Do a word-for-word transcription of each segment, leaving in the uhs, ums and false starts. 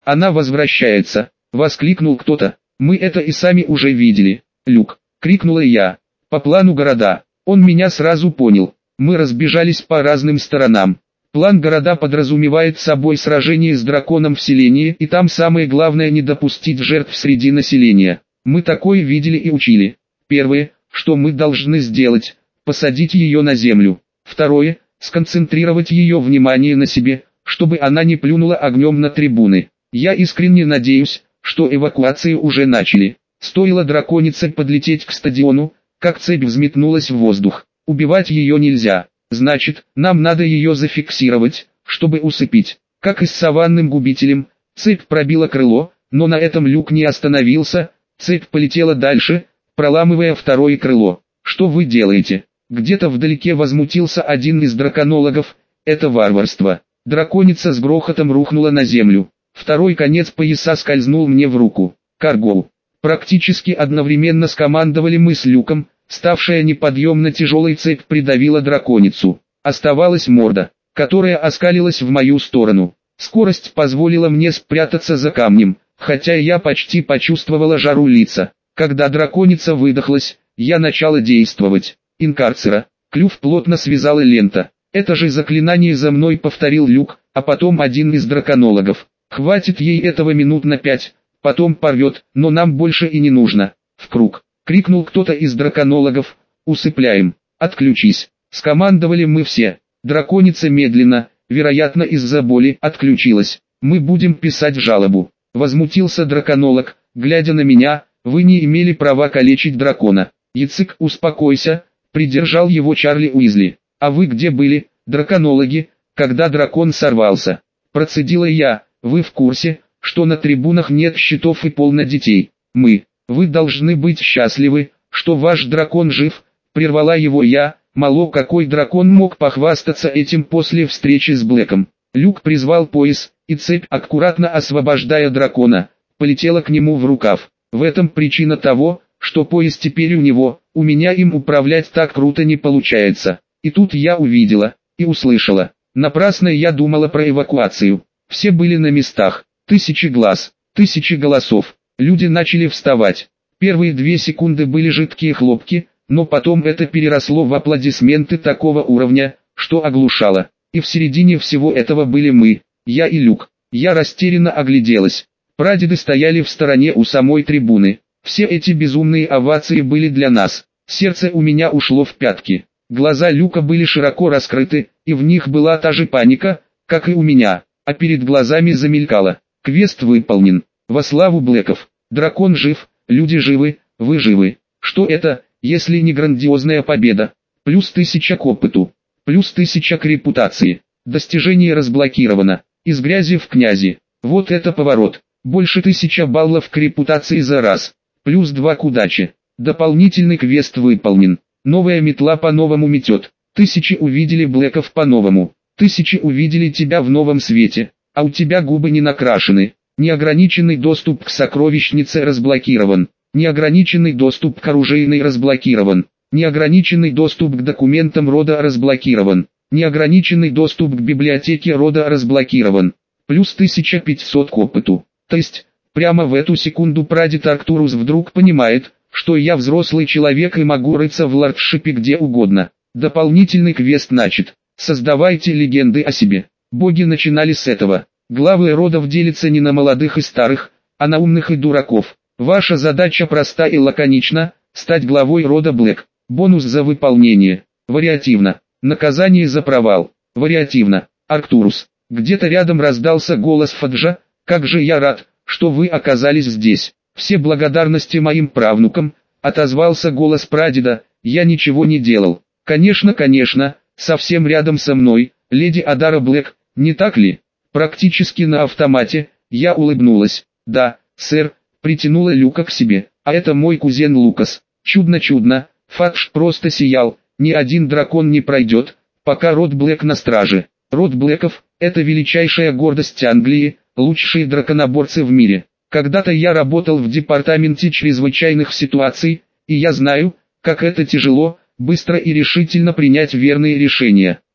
Она возвращается, воскликнул кто-то. Мы это и сами уже видели. Люк, крикнула я. По плану города. Он меня сразу понял. Мы разбежались по разным сторонам. План города подразумевает собой сражение с драконом в селении, и там самое главное не допустить жертв среди населения. Мы такое видели и учили. Первое, что мы должны сделать, посадить ее на землю. Второе, сконцентрировать ее внимание на себе, чтобы она не плюнула огнем на трибуны. Я искренне надеюсь, что эвакуацию уже начали. Стоило драконице подлететь к стадиону, как цепь взметнулась в воздух. Убивать ее нельзя. Значит, нам надо ее зафиксировать, чтобы усыпить. Как и с саванным губителем, цепь пробила крыло, но на этом Люк не остановился, цепь полетела дальше, проламывая второе крыло. Что вы делаете? Где-то вдалеке возмутился один из драконологов. Это варварство. Драконица с грохотом рухнула на землю. Второй конец пояса скользнул мне в руку. Каргоу. Практически одновременно скомандовали мы с Люком. Ставшая неподъемно тяжелой цепь придавила драконицу. Оставалась морда, которая оскалилась в мою сторону. Скорость позволила мне спрятаться за камнем, хотя я почти почувствовала жару лица. Когда драконица выдохлась, я начала действовать. Инкарцера. Клюв плотно связала лента. Это же заклинание за мной повторил Люк, а потом один из драконологов. Хватит ей этого минут на пять, потом порвет, но нам больше и не нужно. В круг. Крикнул кто-то из драконологов. Усыпляем. Отключись. Скомандовали мы все. Драконица медленно, вероятно из-за боли, отключилась. Мы будем писать жалобу. Возмутился драконолог, глядя на меня. Вы не имели права калечить дракона. Яцик, успокойся, придержал его Чарли Уизли. А вы где были, драконологи, когда дракон сорвался? Процедила я. Вы в курсе, что на трибунах нет щитов и полно детей? Мы. Вы должны быть счастливы, что ваш дракон жив, прервала его я. Мало какой дракон мог похвастаться этим после встречи с Блэком. Люк призвал пояс, и цепь, аккуратно освобождая дракона, полетела к нему в рукав. В этом причина того, что пояс теперь у него, у меня им управлять так круто не получается. И тут я увидела, и услышала. Напрасно я думала про эвакуацию. Все были на местах. Тысячи глаз, тысячи голосов. Люди начали вставать. Первые две секунды были жидкие хлопки, но потом это переросло в аплодисменты такого уровня, что оглушало. И в середине всего этого были мы, я и Люк. Я растерянно огляделась. Прадеды стояли в стороне у самой трибуны. Все эти безумные овации были для нас. Сердце у меня ушло в пятки. Глаза Люка были широко раскрыты, и в них была та же паника, как и у меня. А перед глазами замелькало. Квест выполнен. Во славу Блэков. Дракон жив, люди живы, вы живы. Что это, если не грандиозная победа? Плюс тысяча к опыту. Плюс тысяча к репутации. Достижение разблокировано. Из грязи в князи. Вот это поворот. Больше тысяча баллов к репутации за раз. Плюс два к удаче. Дополнительный квест выполнен. Новая метла по-новому метет. Тысячи увидели Блэков по-новому. Тысячи увидели тебя в новом свете. А у тебя губы не накрашены. Неограниченный доступ к сокровищнице разблокирован. Неограниченный доступ к оружейной разблокирован. Неограниченный доступ к документам рода разблокирован. Неограниченный доступ к библиотеке рода разблокирован. Плюс тысяча пятьсот к опыту. То есть, прямо в эту секунду прадед Арктурус вдруг понимает, что я взрослый человек и могу рыться в лордшипе где угодно. Дополнительный квест начат. Создавайте легенды о себе. Боги начинали с этого. Главы родов делятся не на молодых и старых, а на умных и дураков. Ваша задача проста и лаконична – стать главой рода Блэк. Бонус за выполнение. Вариативно. Наказание за провал. Вариативно. Арктурус. Где-то рядом раздался голос Фаджа. Как же я рад, что вы оказались здесь. Все благодарности моим правнукам, отозвался голос прадеда. Я ничего не делал. Конечно, конечно, совсем рядом со мной, леди Адара Блэк, не так ли? Практически на автомате, я улыбнулась. Да, сэр, притянула Люка к себе. А это мой кузен Лукас. Чудно-чудно, Фадж просто сиял. Ни один дракон не пройдет, пока род Блэк на страже. Род Блэков – это величайшая гордость Англии, лучшие драконоборцы в мире. Когда-то я работал в департаменте чрезвычайных ситуаций, и я знаю, как это тяжело, быстро и решительно принять верные решения.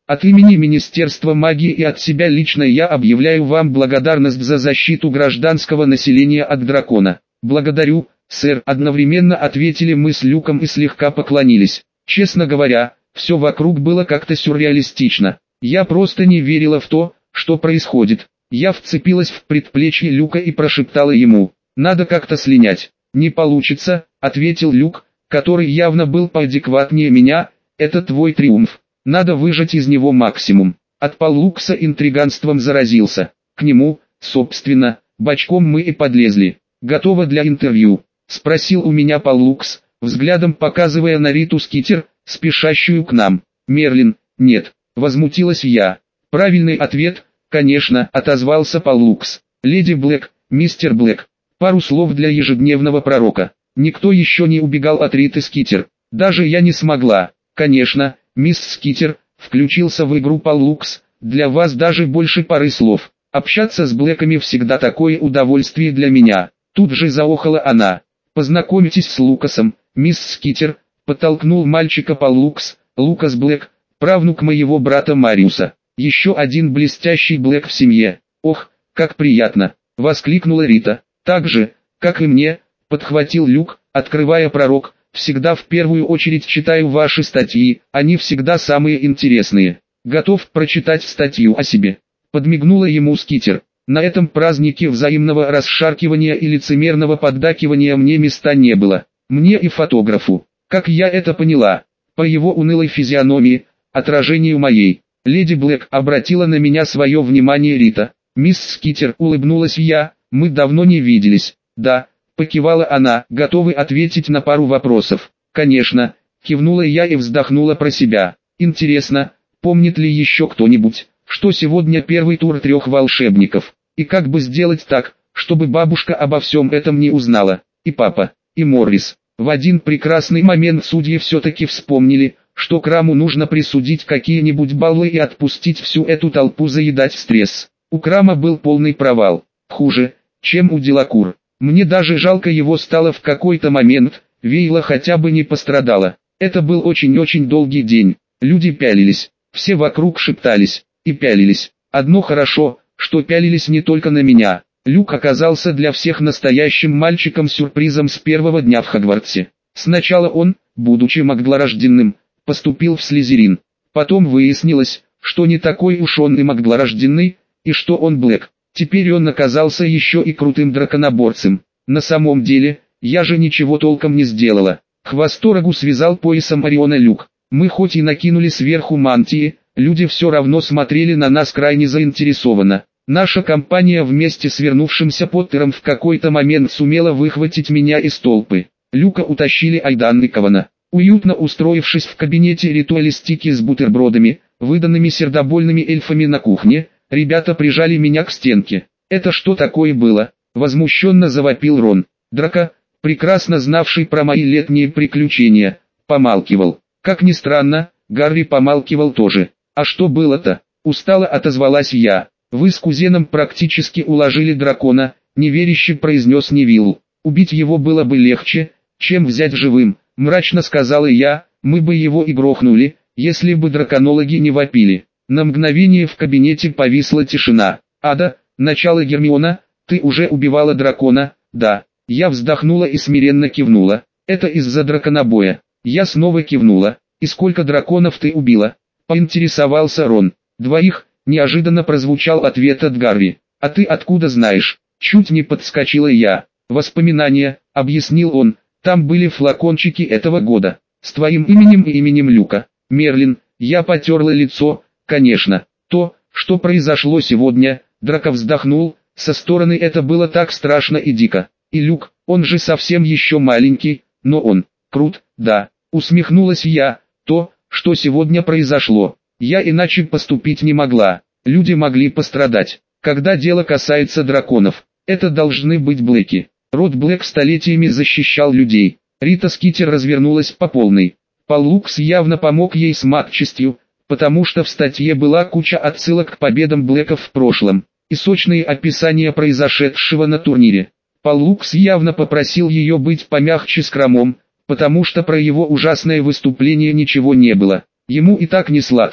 От имени Министерства магии и от себя лично я объявляю вам благодарность за защиту гражданского населения от дракона. Благодарю, сэр, одновременно ответили мы с Люком и слегка поклонились. Честно говоря, все вокруг было как-то сюрреалистично. Я просто не верила в то, что происходит. Я вцепилась в предплечье Люка и прошептала ему: «Надо как-то слинять». «Не получится», — ответил Люк, который явно был поадекватнее меня, — «это твой триумф. Надо выжать из него максимум». От Паллукса интриганством заразился. К нему, собственно, бочком мы и подлезли. «Готово для интервью?» — спросил у меня Паллукс, взглядом показывая на Риту Скитер, спешащую к нам. «Мерлин, нет», — возмутилась я. «Правильный ответ, конечно», — отозвался Паллукс. «Леди Блэк, мистер Блэк». Пару слов для ежедневного пророка. Никто еще не убегал от Риты Скитер. Даже я не смогла. «Конечно, мисс Скитер», — включился в игру Паллукс, «для вас даже больше пары слов. Общаться с Блэками всегда такое удовольствие для меня». Тут же заохала она. «Познакомитесь с Лукасом, мисс Скитер», — подтолкнул мальчика Паллукс. «Лукас Блэк, правнук моего брата Мариуса. Еще один блестящий Блэк в семье». «Ох, как приятно!» — воскликнула Рита. «Так же, как и мне», — подхватил Люк, открывая пророк. «Всегда в первую очередь читаю ваши статьи, они всегда самые интересные. Готов прочитать статью о себе». Подмигнула ему Скитер. На этом празднике взаимного расшаркивания и лицемерного поддакивания мне места не было. Мне и фотографу. Как я это поняла? По его унылой физиономии, отражению моей. «Леди Блэк», обратила на меня свое внимание Рита. «Мисс Скитер», улыбнулась я, «мы давно не виделись». «Да», покивала она, готовы ответить на пару вопросов. «Конечно», кивнула я и вздохнула про себя. «Интересно, помнит ли еще кто-нибудь, что сегодня первый тур трех волшебников? И как бы сделать так, чтобы бабушка обо всем этом не узнала? И папа, и Моррис». В один прекрасный момент судьи все-таки вспомнили, что Краму нужно присудить какие-нибудь баллы и отпустить всю эту толпу заедать стресс. У Крама был полный провал. Хуже, чем у Делакур. Мне даже жалко его стало в какой-то момент, Вейла хотя бы не пострадала. Это был очень-очень долгий день. Люди пялились, все вокруг шептались и пялились. Одно хорошо, что пялились не только на меня. Люк оказался для всех настоящим мальчиком-сюрпризом с первого дня в Хогвартсе. Сначала он, будучи маглорожденным, поступил в Слизерин. Потом выяснилось, что не такой уж он и маглорожденный, и что он Блэк. Теперь он оказался еще и крутым драконоборцем. На самом деле, я же ничего толком не сделала. Хвосторогу связал поясом Ориона Люк. Мы хоть и накинули сверху мантии, люди все равно смотрели на нас крайне заинтересованно. Наша компания вместе с вернувшимся Поттером в какой-то момент сумела выхватить меня из толпы. Люка утащили Айдан и Кавана. Уютно устроившись в кабинете ритуалистики с бутербродами, выданными сердобольными эльфами на кухне, ребята прижали меня к стенке. «Это что такое было?» — возмущенно завопил Рон. Драко, прекрасно знавший про мои летние приключения, помалкивал. Как ни странно, Гарри помалкивал тоже. «А что было-то?» — устало отозвалась я. «Вы с кузеном практически уложили дракона», — неверяще произнес Невилл. «Убить его было бы легче, чем взять живым», — мрачно сказала я. «Мы бы его и грохнули, если бы драконологи не вопили». На мгновение в кабинете повисла тишина. «Ада, начало Гермиона, ты уже убивала дракона?» «Да». Я вздохнула и смиренно кивнула. «Это из-за драконобоя». Я снова кивнула. «И сколько драконов ты убила?» — поинтересовался Рон. «Двоих», — неожиданно прозвучал ответ от Гарри. «А ты откуда знаешь?» Чуть не подскочила я. «Воспоминания», — объяснил он. «Там были флакончики этого года. С твоим именем и именем Люка. Мерлин». Я потерла лицо. «Конечно. То, что произошло сегодня», — Драко вздохнул. «Со стороны это было так страшно и дико. И Люк, он же совсем еще маленький, но он крут, да». Усмехнулась я. «То, что сегодня произошло. Я иначе поступить не могла. Люди могли пострадать. Когда дело касается драконов, это должны быть Блэки. Род Блэк столетиями защищал людей». Рита Скитер развернулась по полной. Паллукс явно помог ей с матчастью, потому что в статье была куча отсылок к победам Блэков в прошлом, и сочные описания произошедшего на турнире. Паллукс явно попросил ее быть помягче с Крамом, потому что про его ужасное выступление ничего не было. Ему и так не сладко.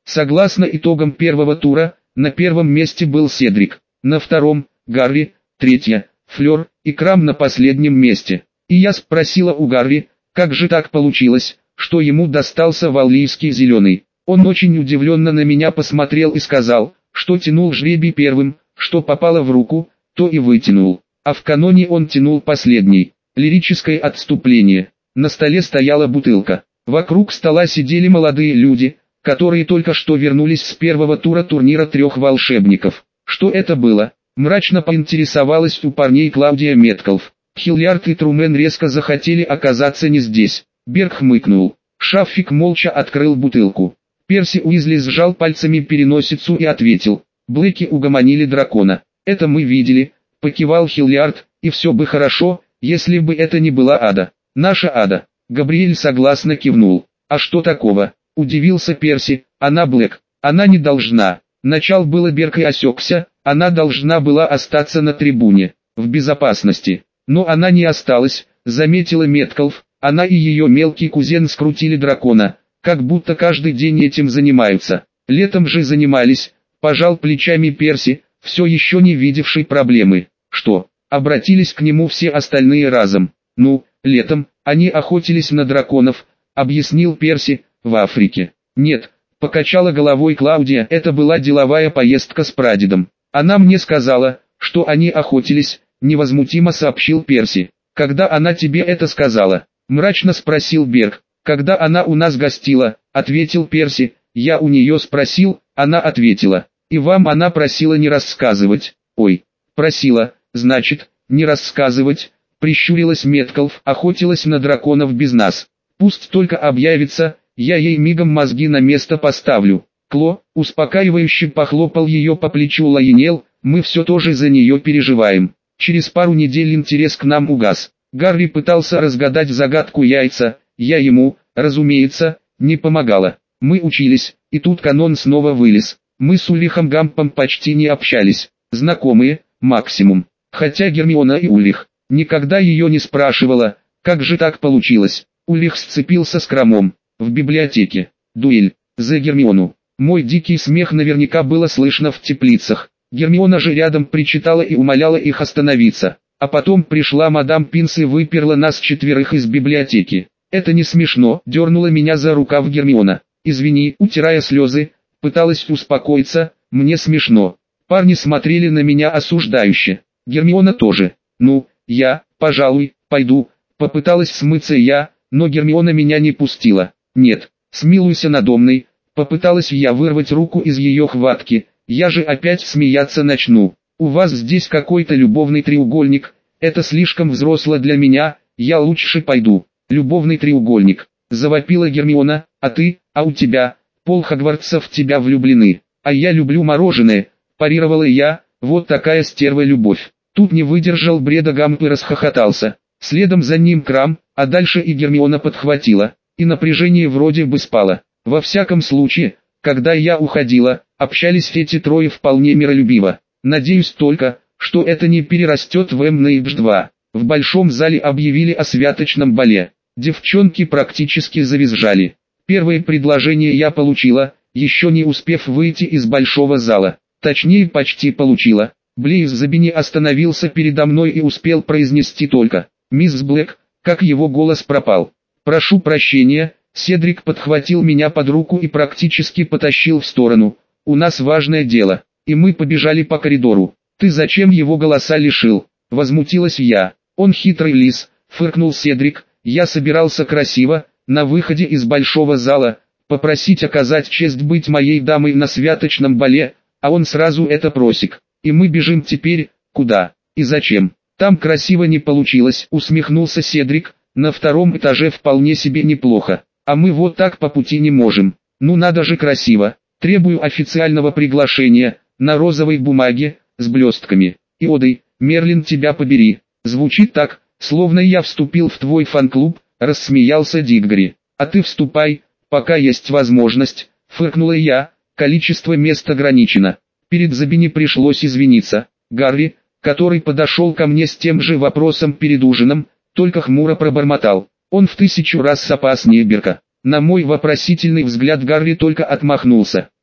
Согласно итогам первого тура, на первом месте был Седрик, на втором – Гарри, третья – Флёр и Крам на последнем месте. И я спросила у Гарри, как же так получилось, что ему достался валлийский зеленый. Он очень удивленно на меня посмотрел и сказал, что тянул жребий первым, что попало в руку, то и вытянул. А в каноне он тянул последний. Лирическое отступление. На столе стояла бутылка. Вокруг стола сидели молодые люди, которые только что вернулись с первого тура турнира трех волшебников. Что это было? Мрачно поинтересовалась у парней Клаудия Меткалф. Хиллиард и Трумен резко захотели оказаться не здесь. Берг хмыкнул. Шаффик молча открыл бутылку. Перси Уизли сжал пальцами переносицу и ответил. Блэки угомонили дракона. Это мы видели, покивал Хиллиард, и все бы хорошо, если бы это не была Ада. Наша Ада. Габриэль согласно кивнул. А что такого? Удивился Перси. Она Блэк. Она не должна. Начал было Берг и осекся. Она должна была остаться на трибуне, в безопасности. Но она не осталась, заметила Меткалф. Она и ее мелкий кузен скрутили дракона, как будто каждый день этим занимаются. Летом же занимались, пожал плечами Перси, все еще не видевший проблемы. Что, обратились к нему все остальные разом? Ну, летом, они охотились на драконов, объяснил Перси, в Африке. Нет, покачала головой Клаудия, это была деловая поездка с прадедом. Она мне сказала, что они охотились, невозмутимо сообщил Перси. Когда она тебе это сказала? Мрачно спросил Берг. Когда она у нас гостила, ответил Перси. Я у нее спросил, она ответила. И вам она просила не рассказывать. Ой, просила, значит, не рассказывать. Прищурилась Меткалф, охотилась на драконов без нас. Пусть только объявится, я ей мигом мозги на место поставлю. Кло, успокаивающе похлопал ее по плечу Лайонел, мы все тоже за нее переживаем. Через пару недель интерес к нам угас. Гарри пытался разгадать загадку яйца, я ему, разумеется, не помогала. Мы учились, и тут канон снова вылез. Мы с Ульрихом Гампом почти не общались, знакомые, максимум. Хотя Гермиона и Ульрих, никогда ее не спрашивала, как же так получилось. Ульрих сцепился с Крамом, в библиотеке, дуэль, за Гермиону. Мой дикий смех наверняка было слышно в теплицах. Гермиона же рядом причитала и умоляла их остановиться. А потом пришла мадам Пинс и выперла нас четверых из библиотеки. Это не смешно, дернула меня за рукав Гермиона. Извини, утирая слезы, пыталась успокоиться, мне смешно. Парни смотрели на меня осуждающе. Гермиона тоже. Ну, я, пожалуй, пойду. Попыталась смыться я, но Гермиона меня не пустила. Нет, смилуйся надо мной. Попыталась я вырвать руку из ее хватки. Я же опять смеяться начну. У вас здесь какой-то любовный треугольник, это слишком взросло для меня, я лучше пойду. Любовный треугольник, завопила Гермиона, а ты, а у тебя, пол Хогвартса в тебя влюблены, а я люблю мороженое, парировала я, вот такая стерва любовь. Тут не выдержал бреда Гамп и расхохотался, следом за ним Крам, а дальше и Гермиона подхватила, и напряжение вроде бы спало. Во всяком случае, когда я уходила, общались эти трое вполне миролюбиво. Надеюсь только, что это не перерастет в эм эн и бэ два. В большом зале объявили о святочном бале. Девчонки практически завизжали. Первое предложение я получила, еще не успев выйти из большого зала. Точнее, почти получила. Блейз Забини остановился передо мной и успел произнести только «Мисс Блэк», как его голос пропал. «Прошу прощения», Седрик подхватил меня под руку и практически потащил в сторону. «У нас важное дело». И мы побежали по коридору. «Ты зачем его голоса лишил?» Возмутилась я. «Он хитрый лис», фыркнул Седрик. «Я собирался красиво, на выходе из большого зала, попросить оказать честь быть моей дамой на святочном бале, а он сразу это просик. И мы бежим теперь, куда и зачем?» «Там красиво не получилось», усмехнулся Седрик. «На втором этаже вполне себе неплохо, а мы вот так по пути не можем. Ну надо же красиво. Требую официального приглашения». На розовой бумаге, с блестками. «Иодой, Мерлин, тебя побери». Звучит так, словно я вступил в твой фан-клуб, рассмеялся Диггори. «А ты вступай, пока есть возможность», фыркнула я, количество мест ограничено. Перед Забини пришлось извиниться. Гарри, который подошел ко мне с тем же вопросом перед ужином, только хмуро пробормотал. Он в тысячу раз опаснее Берка. На мой вопросительный взгляд Гарри только отмахнулся.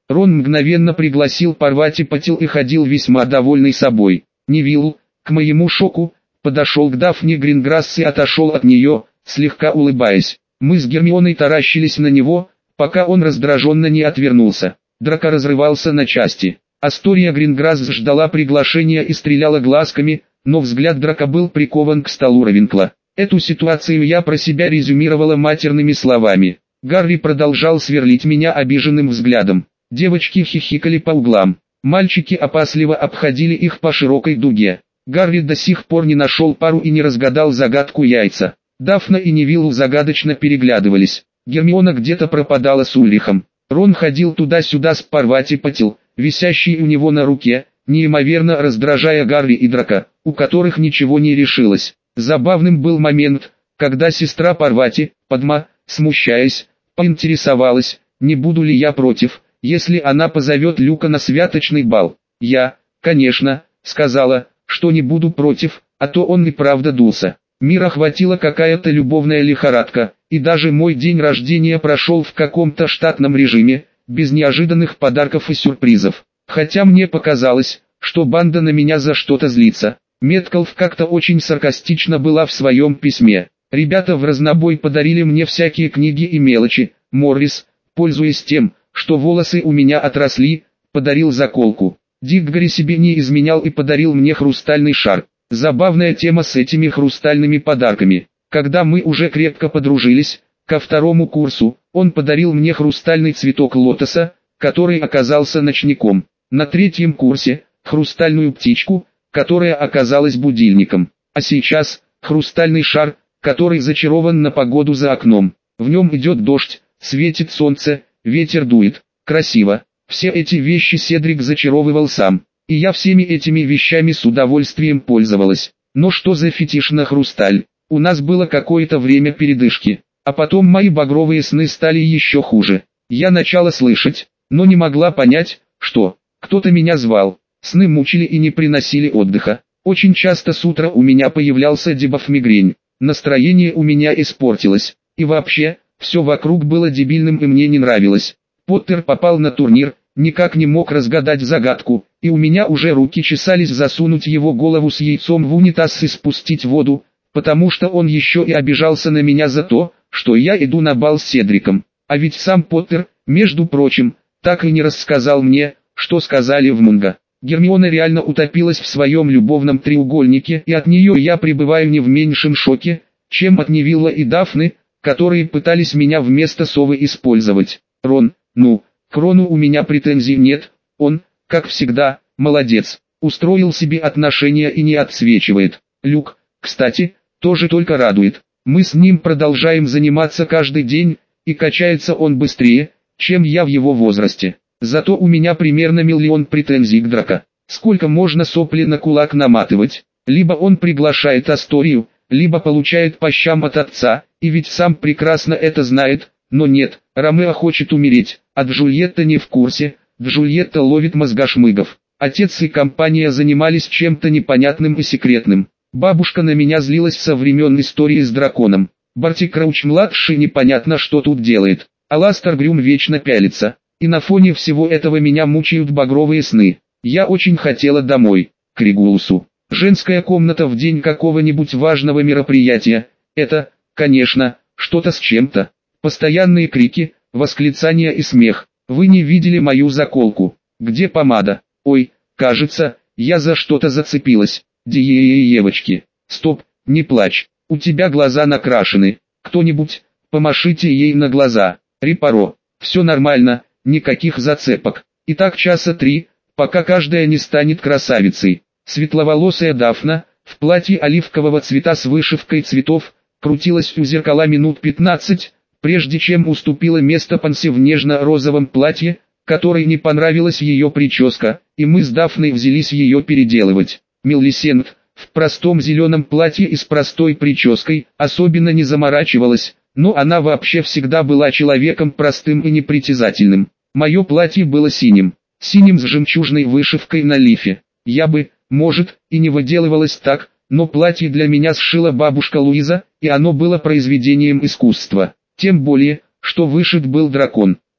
Рон мгновенно пригласил Парвати Патил и ходил весьма довольный собой. Невилл, к моему шоку, подошел к Дафне Гринграсс и отошел от нее, слегка улыбаясь. Мы с Гермионой таращились на него, пока он раздраженно не отвернулся. Драко разрывался на части. Астория Гринграсс ждала приглашения и стреляла глазками, но взгляд Драко был прикован к столу Равенкла. Эту ситуацию я про себя резюмировала матерными словами. Гарри продолжал сверлить меня обиженным взглядом. Девочки хихикали по углам. Мальчики опасливо обходили их по широкой дуге. Гарри до сих пор не нашел пару и не разгадал загадку яйца. Дафна и Невилл загадочно переглядывались. Гермиона где-то пропадала с Ульрихом. Рон ходил туда-сюда с Парвати Патил, висящий у него на руке, неимоверно раздражая Гарри и Драко, у которых ничего не решилось. Забавным был момент, когда сестра Парвати, Падма, смущаясь, поинтересовалась, не буду ли я против, если она позовет Люка на святочный бал. Я, конечно, сказала, что не буду против, а то он и правда дулся. Мир охватила какая-то любовная лихорадка, и даже мой день рождения прошел в каком-то штатном режиме, без неожиданных подарков и сюрпризов. Хотя мне показалось, что банда на меня за что-то злится. Меткалф как-то очень саркастично была в своем письме. Ребята в разнобой подарили мне всякие книги и мелочи. Моррис, пользуясь тем, что волосы у меня отросли, подарил заколку. Диггори себе не изменял и подарил мне хрустальный шар. Забавная тема с этими хрустальными подарками. Когда мы уже крепко подружились, ко второму курсу, он подарил мне хрустальный цветок лотоса, который оказался ночником. На третьем курсе, хрустальную птичку, которая оказалась будильником. А сейчас, хрустальный шар, который зачарован на погоду за окном. В нем идет дождь, светит солнце, ветер дует. Красиво. Все эти вещи Седрик зачаровывал сам. И я всеми этими вещами с удовольствием пользовалась. Но что за фетиш на хрусталь? У нас было какое-то время передышки. А потом мои багровые сны стали еще хуже. Я начала слышать, но не могла понять, что. Кто-то меня звал. Сны мучили и не приносили отдыха. Очень часто с утра у меня появлялся дебаф мигрень. Настроение у меня испортилось. И вообще, все вокруг было дебильным и мне не нравилось. Поттер попал на турнир, никак не мог разгадать загадку, и у меня уже руки чесались засунуть его голову с яйцом в унитаз и спустить воду, потому что он еще и обижался на меня за то, что я иду на бал с Седриком. А ведь сам Поттер, между прочим, так и не рассказал мне, что сказали в Мунго. Гермиона реально утопилась в своем любовном треугольнике, и от нее я пребываю не в меньшем шоке, чем от Невилла и Дафны, которые пытались меня вместо совы использовать. Рон, ну, к Рону у меня претензий нет, он, как всегда, молодец, устроил себе отношения и не отсвечивает. Люк, кстати, тоже только радует. Мы с ним продолжаем заниматься каждый день, и качается он быстрее, чем я в его возрасте. Зато у меня примерно миллион претензий к Драко. Сколько можно сопли на кулак наматывать? Либо он приглашает Асторию, либо получает по щам от отца, и ведь сам прекрасно это знает, но нет, Ромео хочет умереть, а Джульетта не в курсе, Джульетта ловит мозгошмыгов. Отец и компания занимались чем-то непонятным и секретным. Бабушка на меня злилась со времен истории с драконом. Барти Крауч-младший непонятно что тут делает, а Ластер Грюм вечно пялится. И на фоне всего этого меня мучают багровые сны. Я очень хотела домой, к Регулусу. Женская комната в день какого-нибудь важного мероприятия, это, конечно, что-то с чем-то. Постоянные крики, восклицания и смех. Вы не видели мою заколку. Где помада? Ой, кажется, я за что-то зацепилась. Девочки. Стоп, не плачь. У тебя глаза накрашены. Кто-нибудь, помашите ей на глаза. Репаро. Все нормально. Никаких зацепок. И так часа три, пока каждая не станет красавицей. Светловолосая Дафна, в платье оливкового цвета с вышивкой цветов, крутилась у зеркала минут пятнадцать, прежде чем уступила место Пансе в нежно-розовом платье, которой не понравилась ее прическа, и мы с Дафной взялись ее переделывать. Мелисент, в простом зеленом платье и с простой прической, особенно не заморачивалась, но она вообще всегда была человеком простым и непритязательным. Мое платье было синим, синим с жемчужной вышивкой на лифе. Я бы, может, и не выделывалась так, но платье для меня сшила бабушка Луиза, и оно было произведением искусства. Тем более, что вышит был дракон.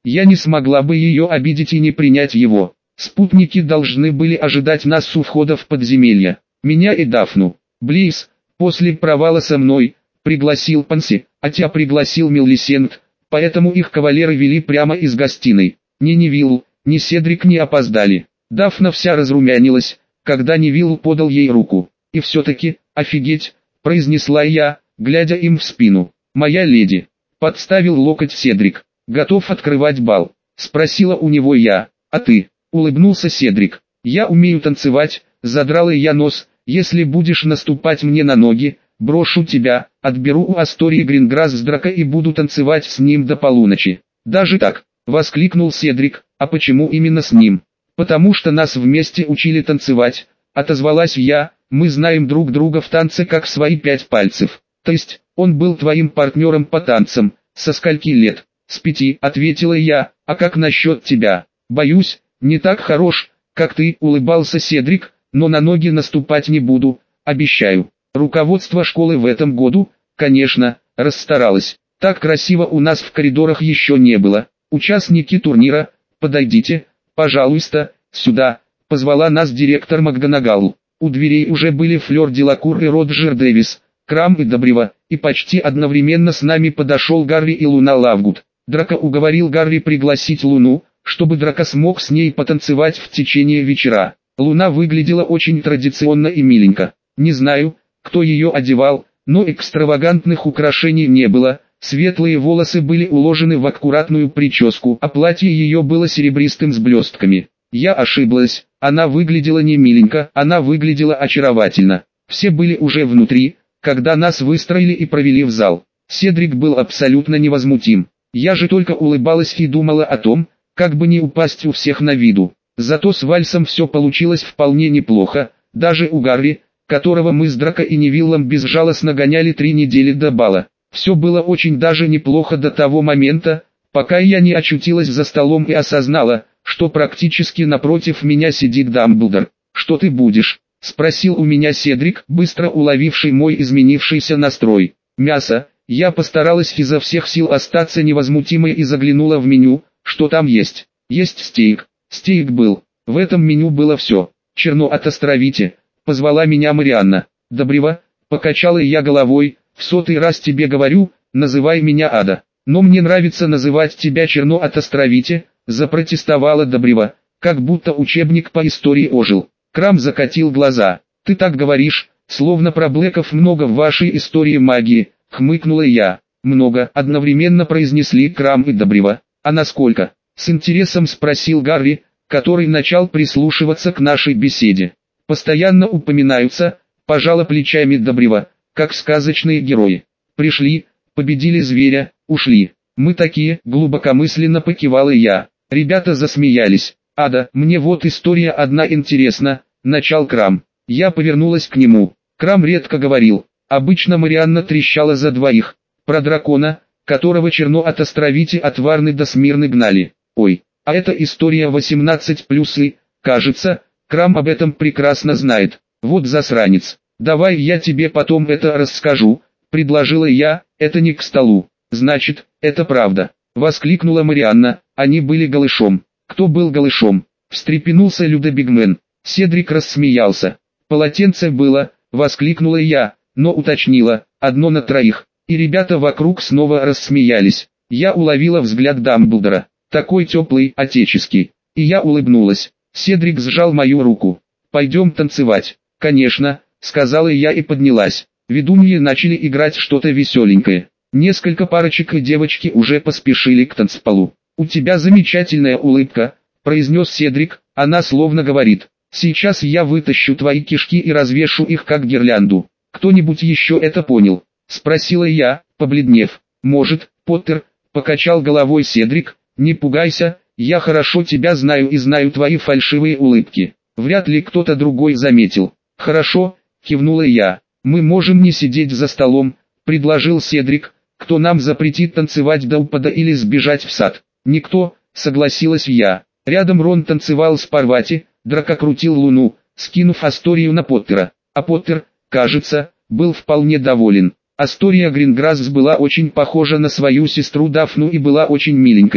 Я не смогла бы ее обидеть и не принять его. Спутники должны были ожидать нас у входа в подземелье. Меня и Дафну. Близ, после провала со мной, пригласил Панси, а тебя пригласил Мелисент, поэтому их кавалеры вели прямо из гостиной. Ни Невилл, ни Седрик не опоздали. Дафна вся разрумянилась, когда Невилл подал ей руку. И все-таки, офигеть, произнесла я, глядя им в спину. «Моя леди», подставил локоть Седрик. «Готов открывать бал?» Спросила у него я. «А ты?» Улыбнулся Седрик. «Я умею танцевать», задрала я нос. «Если будешь наступать мне на ноги, брошу тебя, отберу у Астории Гринграсс с Драко и буду танцевать с ним до полуночи». «Даже так?» Воскликнул Седрик. «А почему именно с ним?» «Потому что нас вместе учили танцевать», отозвалась я. «Мы знаем друг друга в танце как свои пять пальцев». «То есть, он был твоим партнером по танцам, со скольки лет?» «С пяти», ответила я. «А как насчет тебя?» «Боюсь, не так хорош, как ты», улыбался Седрик, «но на ноги наступать не буду, обещаю». Руководство школы в этом году, конечно, расстаралось. Так красиво у нас в коридорах еще не было. «Участники турнира, подойдите, пожалуйста, сюда», позвала нас директор МакГонагал. У дверей уже были Флёр Делакур и Роджер Дэвис, Крам и Добрева, и почти одновременно с нами подошел Гарри и Луна Лавгуд. Драко уговорил Гарри пригласить Луну, чтобы Драко смог с ней потанцевать в течение вечера. Луна выглядела очень традиционно и миленько. Не знаю, кто ее одевал, но экстравагантных украшений не было. Светлые волосы были уложены в аккуратную прическу, а платье ее было серебристым с блестками. Я ошиблась, она выглядела не миленько, она выглядела очаровательно. Все были уже внутри, когда нас выстроили и провели в зал. Седрик был абсолютно невозмутим. Я же только улыбалась и думала о том, как бы не упасть у всех на виду. Зато с вальсом все получилось вполне неплохо, даже у Гарри, которого мы с Драко и Невиллом безжалостно гоняли три недели до бала. Все было очень даже неплохо до того момента, пока я не очутилась за столом и осознала, что практически напротив меня сидит Дамблдор. «Что ты будешь?» — спросил у меня Седрик, быстро уловивший мой изменившийся настрой. «Мясо». Я постаралась изо всех сил остаться невозмутимой и заглянула в меню. Что там есть? Есть стейк. Стейк был. В этом меню было все. «Черно отостровите», — позвала меня Марианна. «Добрева», — покачала я головой, — «в сотый раз тебе говорю, называй меня Ада». «Но мне нравится называть тебя Черно отостровите», — запротестовала Добрева, как будто учебник по истории ожил. Крам закатил глаза. «Ты так говоришь, словно про Блэков много в вашей истории магии», — хмыкнула я. «Много», — одновременно произнесли Крам и Добрева. «А насколько?» — с интересом спросил Гарри, который начал прислушиваться к нашей беседе. «Постоянно упоминаются», — пожала плечами Добрева, — «как сказочные герои. Пришли, победили зверя, ушли. Мы такие», — глубокомысленно покивала я. Ребята засмеялись. «Ада, мне вот история одна интересна», — начал Крам. Я повернулась к нему. Крам редко говорил. Обычно Марианна трещала за двоих. Про дракона, которого Черно отостровите от Варны до Смирны гнали. Ой, а это история восемнадцать плюс и, кажется, Крам об этом прекрасно знает. Вот засранец. «Давай я тебе потом это расскажу», — предложила я, — «это не к столу». «Значит, это правда», — воскликнула Марианна. «Они были голышом». «Кто был голышом?» — встрепенулся Людобигмен. Седрик рассмеялся. «Полотенце было», — воскликнула я, но уточнила, «одно на троих». И ребята вокруг снова рассмеялись. Я уловила взгляд Дамблдора, такой теплый, отеческий. И я улыбнулась. Седрик сжал мою руку. «Пойдем танцевать». «Конечно», — сказала я и поднялась. Ведуньи начали играть что-то веселенькое. Несколько парочек и девочки уже поспешили к танцполу. «У тебя замечательная улыбка», — произнес Седрик, — «она словно говорит, сейчас я вытащу твои кишки и развешу их как гирлянду». «Кто-нибудь еще это понял?» — спросила я, побледнев. «Может, Поттер», — покачал головой Седрик, — «не пугайся, я хорошо тебя знаю и знаю твои фальшивые улыбки». Вряд ли кто-то другой заметил. «Хорошо», — кивнула я, — «мы можем не сидеть за столом», — предложил Седрик. «Кто нам запретит танцевать до упада или сбежать в сад?» «Никто», — согласилась я. Рядом Рон танцевал с Парвати, Драко крутил Луну, скинув Асторию на Поттера. А Поттер, кажется, был вполне доволен. Астория Гринграсс была очень похожа на свою сестру Дафну и была очень миленькой.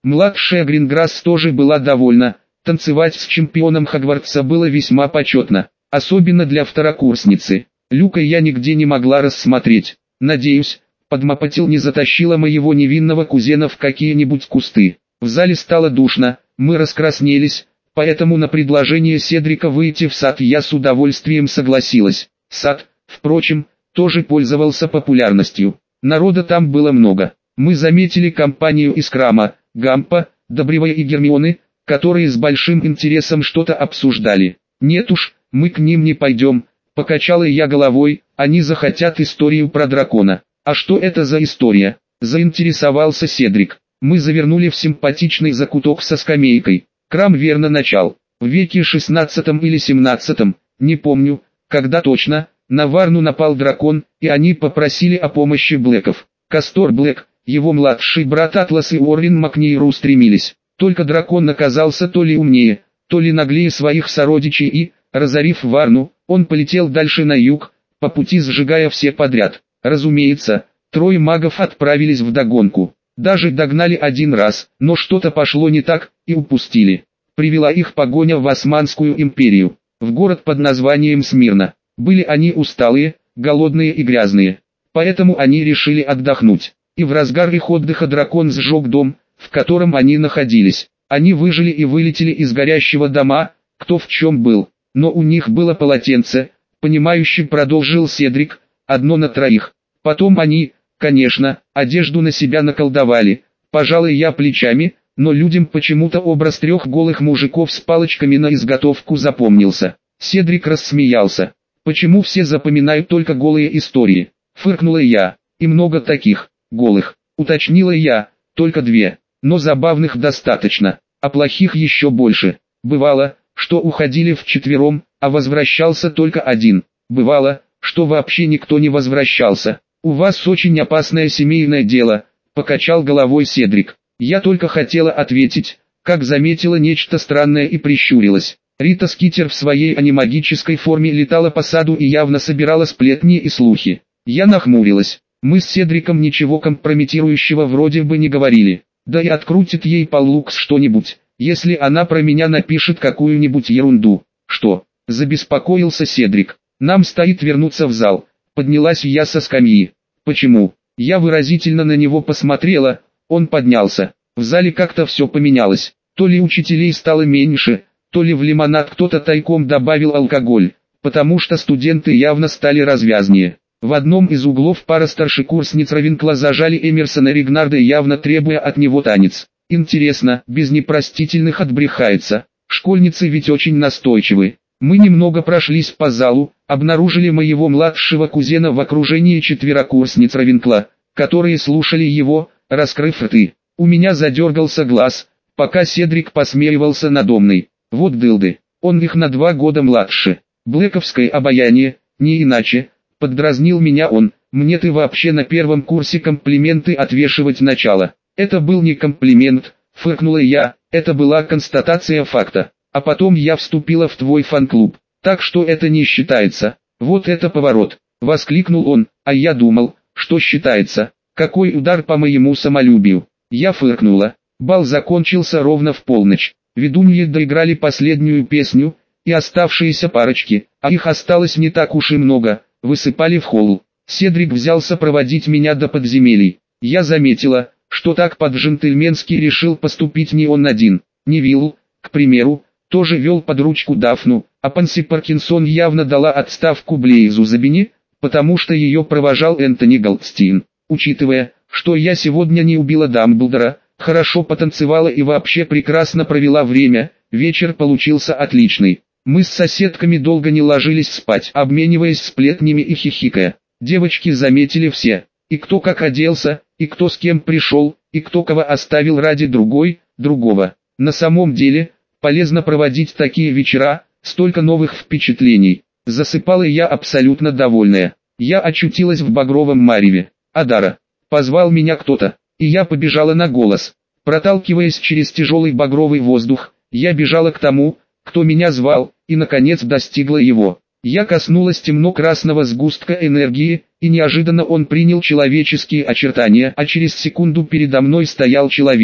Младшая Гринграсс тоже была довольна, танцевать с чемпионом Хогвартса было весьма почетно, особенно для второкурсницы. Люка я нигде не могла рассмотреть. Надеюсь, Подмапатил не затащила моего невинного кузена в какие-нибудь кусты. В зале стало душно, мы раскраснелись, поэтому на предложение Седрика выйти в сад я с удовольствием согласилась. Сад, впрочем, тоже пользовался популярностью. Народа там было много. Мы заметили компанию из Крама, Гампа, Добревая и Гермионы, которые с большим интересом что-то обсуждали. «Нет уж, мы к ним не пойдем», — покачала я головой, «они захотят историю про дракона». «А что это за история?» — заинтересовался Седрик. Мы завернули в симпатичный закуток со скамейкой. Крам верно начал. В веке шестнадцатом или семнадцатом, не помню, когда точно, на Варну напал дракон, и они попросили о помощи Блэков. Кастор Блэк, его младший брат Атлас и Уоррен Макнейр устремились. Только дракон оказался то ли умнее, то ли наглее своих сородичей и, разорив Варну, он полетел дальше на юг, по пути сжигая все подряд. Разумеется, трое магов отправились вдогонку. Даже догнали один раз, но что-то пошло не так, и упустили. Привела их погоня в Османскую империю, в город под названием Смирна. Были они усталые, голодные и грязные. Поэтому они решили отдохнуть. И в разгар их отдыха дракон сжег дом, в котором они находились. Они выжили и вылетели из горящего дома, кто в чем был. Но у них было полотенце, понимающе продолжил Седрик, одно на троих. Потом они, конечно, одежду на себя наколдовали. Пожалуй, я плечами, но людям почему-то образ трех голых мужиков с палочками на изготовку запомнился. Седрик рассмеялся. «Почему все запоминают только голые истории?» — фыркнула я. «И много таких, голых», — уточнила я, — «только две. Но забавных достаточно, а плохих еще больше. Бывало, что уходили вчетвером, а возвращался только один. Бывало, что вообще никто не возвращался. «У вас очень опасное семейное дело», — покачал головой Седрик. Я только хотела ответить, как заметила нечто странное и прищурилась. Рита Скитер в своей анимагической форме летала по саду и явно собирала сплетни и слухи. Я нахмурилась. Мы с Седриком ничего компрометирующего вроде бы не говорили. Да и открутит ей Паллукс что-нибудь, если она про меня напишет какую-нибудь ерунду. «Что?» — забеспокоился Седрик. «Нам стоит вернуться в зал». Поднялась я со скамьи. «Почему?» Я выразительно на него посмотрела. Он поднялся. В зале как-то все поменялось. То ли учителей стало меньше, то ли в лимонад кто-то тайком добавил алкоголь, потому что студенты явно стали развязнее. В одном из углов пара старшекурсниц Равенкла зажали Эмерсона Ригнарда, явно требуя от него танец. Интересно, без непростительных отбрехается. Школьницы ведь очень настойчивы. Мы немного прошлись по залу, обнаружили моего младшего кузена в окружении четверокурсниц Равенкла, которые слушали его, раскрыв рты. У меня задергался глаз, пока Седрик посмеивался надо мной. Вот дылды, он их на два года младше. Блэковское обаяние, не иначе, поддразнил меня он. Мне ты вообще на первом курсе комплименты отвешивать начала. Это был не комплимент, фыркнула я, это была констатация факта. А потом я вступила в твой фан-клуб, так что это не считается. Вот это поворот, воскликнул он, а я думал, что считается. Какой удар по моему самолюбию. Я фыркнула. Бал закончился ровно в полночь. Ведуньи доиграли последнюю песню, и оставшиеся парочки, а их осталось не так уж и много, высыпали в холл. Седрик взялся проводить меня до подземелий. Я заметила, что так по-джентльменски решил поступить не он один. Невилл, к примеру, тоже вел под ручку Дафну, а Панси Паркинсон явно дала отставку Блейзу Забини, потому что ее провожал Энтони Голдстин. Учитывая, что я сегодня не убила Дамблдора, хорошо потанцевала и вообще прекрасно провела время, вечер получился отличный. Мы с соседками долго не ложились спать, обмениваясь сплетнями и хихикая. Девочки заметили все, и кто как оделся, и кто с кем пришел, и кто кого оставил ради другой, другого. На самом деле, полезно проводить такие вечера, столько новых впечатлений. Засыпала я абсолютно довольная. Я очутилась в багровом мареве. «Адара!» — позвал меня кто-то, и я побежала на голос. Проталкиваясь через тяжелый багровый воздух, я бежала к тому, кто меня звал, и наконец достигла его. Я коснулась темно-красного сгустка энергии, и неожиданно он принял человеческие очертания, а через секунду передо мной стоял человек.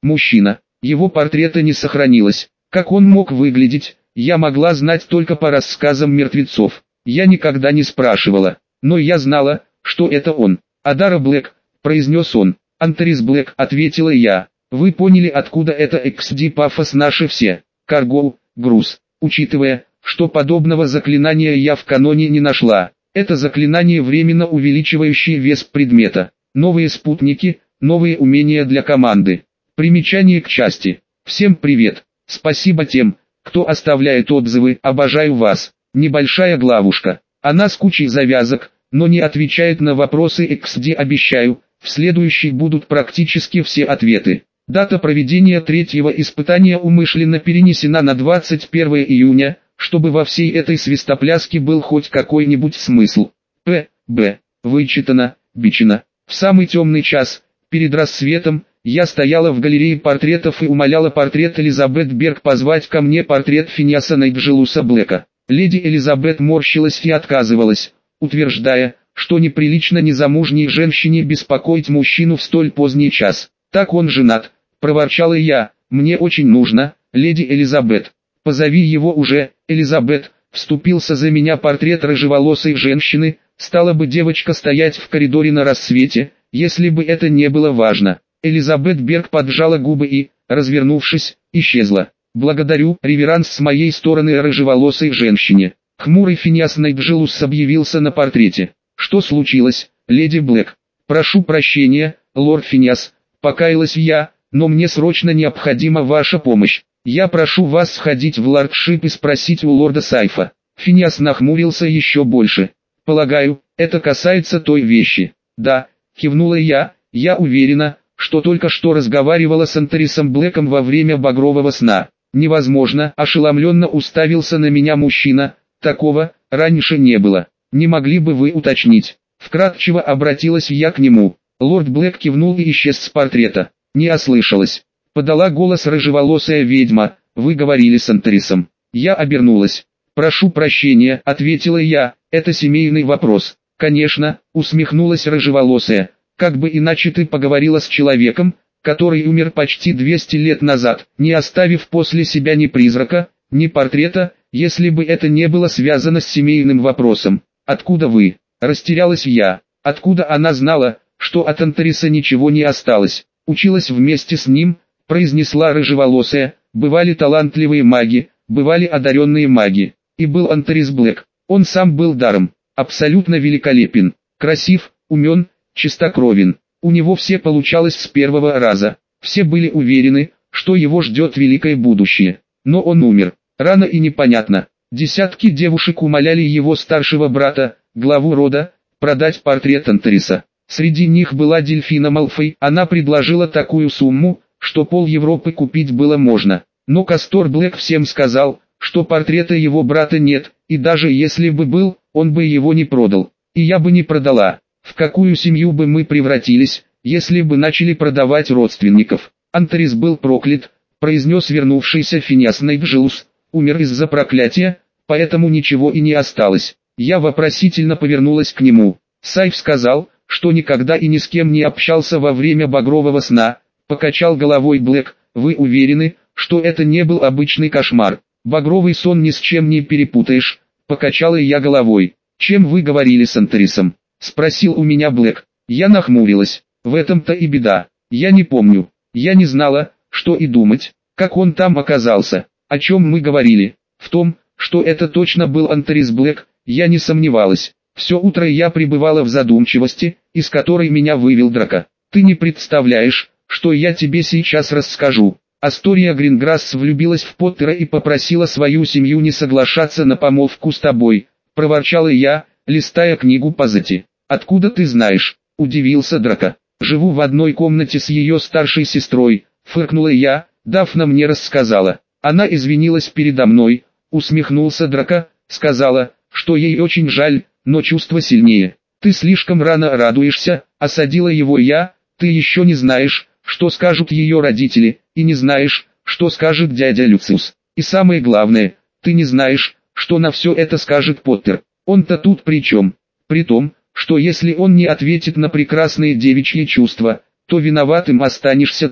Мужчина. Его портрета не сохранилось. Как он мог выглядеть, я могла знать только по рассказам мертвецов. Я никогда не спрашивала, но я знала, что это он. «Адара Блэк», произнес он. «Антарис Блэк», ответила я. «Вы поняли, откуда это икс ди пафос наши все. Карго, груз». Учитывая, что подобного заклинания я в каноне не нашла. Это заклинание, временно увеличивающее вес предмета. Новые спутники, новые умения для команды. Примечание к части. Всем привет. Спасибо тем, кто оставляет отзывы, обожаю вас. Небольшая главушка. Она с кучей завязок, но не отвечает на вопросы икс ди, обещаю. В следующей будут практически все ответы. Дата проведения третьего испытания умышленно перенесена на двадцать первое июня, чтобы во всей этой свистопляске был хоть какой-нибудь смысл. П. Б. Вычитано, бичено. В самый темный час, перед рассветом, я стояла в галерее портретов и умоляла портрет Элизабет Берг позвать ко мне портрет Финиаса Найджелуса Блэка. Леди Элизабет морщилась и отказывалась, утверждая, что неприлично незамужней женщине беспокоить мужчину в столь поздний час. «Так он женат», — проворчала я, — «мне очень нужно, леди Элизабет. Позови его уже, Элизабет», — вступился за меня портрет рыжеволосой женщины. Стала бы девочка стоять в коридоре на рассвете, если бы это не было важно. Элизабет Берг поджала губы и, развернувшись, исчезла. «Благодарю, реверанс с моей стороны рыжеволосой женщине». Хмурый Финиас Найджелус объявился на портрете. «Что случилось, леди Блэк?» «Прошу прощения, лорд Финиас», — покаялась я, — «но мне срочно необходима ваша помощь. Я прошу вас сходить в лордшип и спросить у лорда Сайфа». Финиас нахмурился еще больше. «Полагаю, это касается той вещи». «Да», — кивнула я, — «я уверена, что только что разговаривала с Антарисом Блэком во время багрового сна». «Невозможно», — ошеломленно уставился на меня мужчина, — «такого раньше не было. Не могли бы вы уточнить?» Вкратчиво обратилась я к нему. Лорд Блэк кивнул и исчез с портрета. «Не ослышалась», — подала голос рыжеволосая ведьма, — «вы говорили с Антарисом». Я обернулась. «Прошу прощения», — ответила я, — «это семейный вопрос». «Конечно», — усмехнулась рыжеволосая, — «как бы иначе ты поговорила с человеком, который умер почти двести лет назад, не оставив после себя ни призрака, ни портрета, если бы это не было связано с семейным вопросом». «Откуда вы?» — растерялась я. «Откуда она знала, что от Антариса ничего не осталось?» «Училась вместе с ним», — произнесла рыжеволосая, — «бывали талантливые маги, бывали одаренные маги. И был Антарис Блэк. Он сам был даром, абсолютно великолепен, красив, умен, чистокровен. У него все получалось с первого раза. Все были уверены, что его ждет великое будущее. Но он умер. Рано и непонятно. Десятки девушек умоляли его старшего брата, главу рода, продать портрет Антариса. Среди них была Дельфина Малфой. Она предложила такую сумму, что пол Европы купить было можно. Но Кастор Блэк всем сказал, что портрета его брата нет, и даже если бы был, он бы его не продал. И я бы не продала. В какую семью бы мы превратились, если бы начали продавать родственников? Антарис был проклят, произнес вернувшийся Финиас Найджелус, умер из-за проклятия, поэтому ничего и не осталось. Я вопросительно повернулась к нему. Сайф сказал, что никогда и ни с кем не общался во время багрового сна. Покачал головой Блэк. «Вы уверены, что это не был обычный кошмар? Багровый сон ни с чем не перепутаешь», — покачала я головой. «Чем вы говорили с Антарисом?» — спросил у меня Блэк. Я нахмурилась. В этом-то и беда. Я не помню. Я не знала, что и думать. Как он там оказался? О чем мы говорили? В том, что это точно был Антарис Блэк, я не сомневалась. Все утро я пребывала в задумчивости, из которой меня вывел Драко. «Ты не представляешь, что я тебе сейчас расскажу». Астория Гринграсс влюбилась в Поттера и попросила свою семью не соглашаться на помолвку с тобой, проворчала я, листая книгу Позати. «Откуда ты знаешь?» – удивился Драко. «Живу в одной комнате с ее старшей сестрой», – фыркнула я, Дафна мне рассказала. Она извинилась передо мной, усмехнулся Драко, сказала, что ей очень жаль, но чувство сильнее. «Ты слишком рано радуешься», – осадила его я, – «ты еще не знаешь, что скажут ее родители, и не знаешь, что скажет дядя Люциус. И самое главное, ты не знаешь, что на все это скажет Поттер. Он-то тут при чем? При том, что если он не ответит на прекрасные девичьи чувства, то виноватым останешься ты».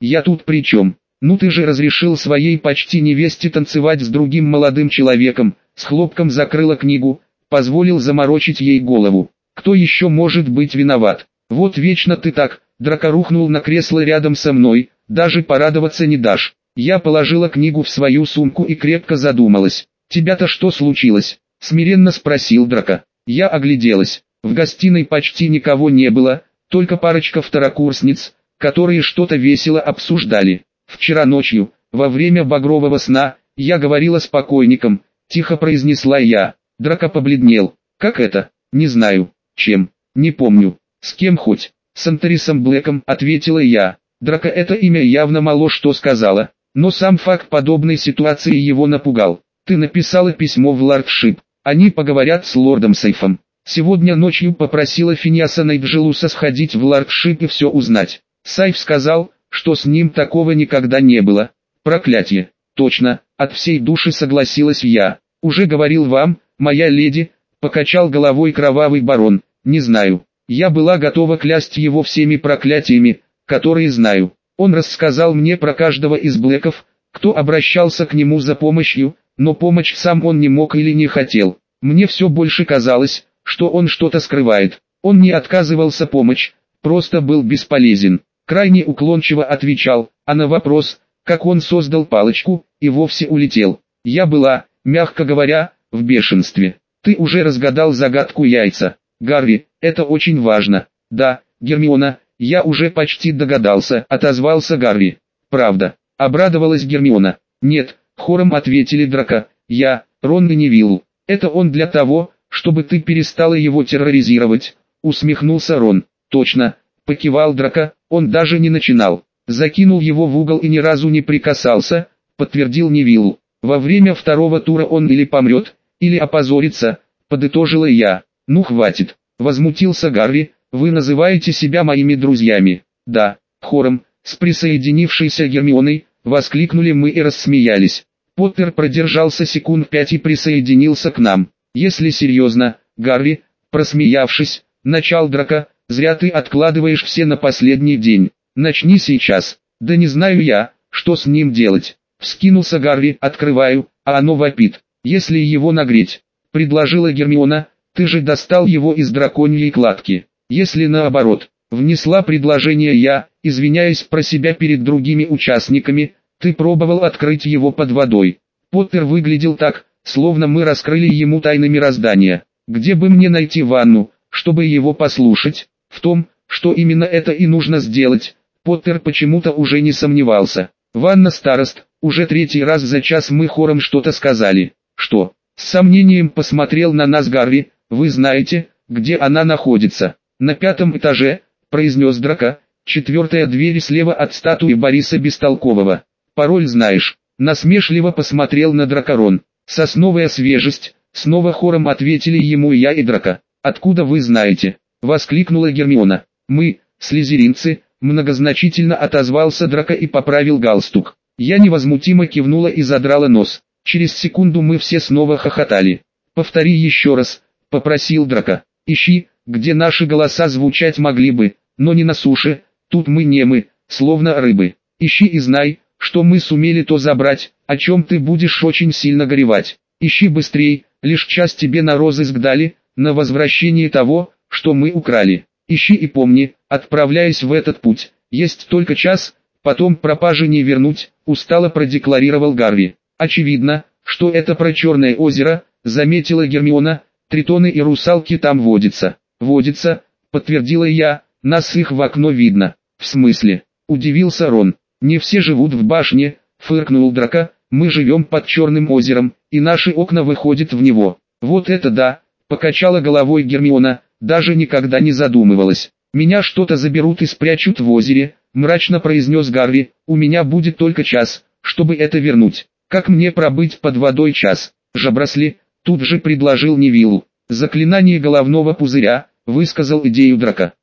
Я тут при чем? Ну ты же разрешил своей почти невесте танцевать с другим молодым человеком, с хлопком закрыла книгу, позволил заморочить ей голову. Кто еще может быть виноват? Вот вечно ты так. Драко рухнул на кресло рядом со мной, даже порадоваться не дашь. Я положила книгу в свою сумку и крепко задумалась. «Тебя-то что случилось?» — смиренно спросил Драко. Я огляделась. В гостиной почти никого не было, только парочка второкурсниц, которые что-то весело обсуждали. Вчера ночью, во время багрового сна, я говорила с покойником, тихо произнесла я. Драко побледнел. Как это? Не знаю. Чем? Не помню. С кем хоть? С Анторисом Блэком, ответила я. Драко это имя явно мало что сказала, но сам факт подобной ситуации его напугал. Ты написала письмо в Лордшип. Они поговорят с лордом Сейфом. Сегодня ночью попросила Финиаса Найджелуса сходить в Лордшип и все узнать. Сайф сказал, что с ним такого никогда не было. Проклятье. Точно, от всей души согласилась я. Уже говорил вам, моя леди, покачал головой кровавый барон. Не знаю. Я была готова клясть его всеми проклятиями, которые знаю. Он рассказал мне про каждого из Блэков, кто обращался к нему за помощью, но помочь сам он не мог или не хотел. Мне все больше казалось, что он что-то скрывает. Он не отказывался помочь, просто был бесполезен. Крайне уклончиво отвечал, а на вопрос, как он создал палочку, и вовсе улетел. Я была, мягко говоря, в бешенстве. Ты уже разгадал загадку яйца. Гарри, это очень важно. Да, Гермиона, я уже почти догадался, отозвался Гарри. Правда, обрадовалась Гермиона. Нет, хором ответили Драко, я, Рон и Невилл. Это он для того, чтобы ты перестала его терроризировать, усмехнулся Рон. Точно, покивал Драко, он даже не начинал. Закинул его в угол и ни разу не прикасался, подтвердил Невилл. Во время второго тура он или помрет, или опозорится, подытожила я. Ну хватит, возмутился Гарри, вы называете себя моими друзьями. Да, хором, с присоединившейся Гермионой, воскликнули мы и рассмеялись. Поттер продержался секунд пять и присоединился к нам. Если серьезно, Гарри, просмеявшись, начал Драко, зря ты откладываешь все на последний день. Начни сейчас. Да не знаю я, что с ним делать. Вскинулся Гарри, открываю, а оно вопит. Если его нагреть, предложила Гермиона, ты же достал его из драконьей кладки. Если наоборот, внесла предложение я, извиняясь про себя перед другими участниками, ты пробовал открыть его под водой. Поттер выглядел так, словно мы раскрыли ему тайны мироздания. Где бы мне найти ванну, чтобы его послушать? В том, что именно это и нужно сделать, Поттер почему-то уже не сомневался. Ванна старост, уже третий раз за час мы хором что-то сказали. Что? С сомнением посмотрел на нас Гарри. Вы знаете, где она находится? На пятом этаже, произнес Драко, четвертая дверь слева от статуи Бориса Бестолкового. Пароль знаешь? Насмешливо посмотрел на Драко Рон. Сосновая свежесть, снова хором ответили ему я и Драко. Откуда вы знаете? Воскликнула Гермиона. Мы, слизеринцы, многозначительно отозвался Драко и поправил галстук. Я невозмутимо кивнула и задрала нос. Через секунду мы все снова хохотали. Повтори еще раз, попросил Драко. Ищи, где наши голоса звучать могли бы, но не на суше, тут мы не мы, словно рыбы. Ищи и знай, что мы сумели то забрать, о чем ты будешь очень сильно горевать. Ищи быстрей, лишь час тебе на розыск дали, на возвращение того, что мы украли. Ищи и помни, отправляясь в этот путь, есть только час, потом пропажи не вернуть, устало продекларировал Гарри. Очевидно, что это про Черное озеро, заметила Гермиона, тритоны и русалки там водятся. Водятся, подтвердила я, нас их в окно видно. В смысле? Удивился Рон. Не все живут в башне, фыркнул Драко, мы живем под Черным озером, и наши окна выходят в него. Вот это да, покачала головой Гермиона, даже никогда не задумывалась. Меня что-то заберут и спрячут в озере, мрачно произнес Гарри, у меня будет только час, чтобы это вернуть. Как мне пробыть под водой час? Жабросли, тут же предложил Невилл. Заклинание головного пузыря, высказал идею Драко.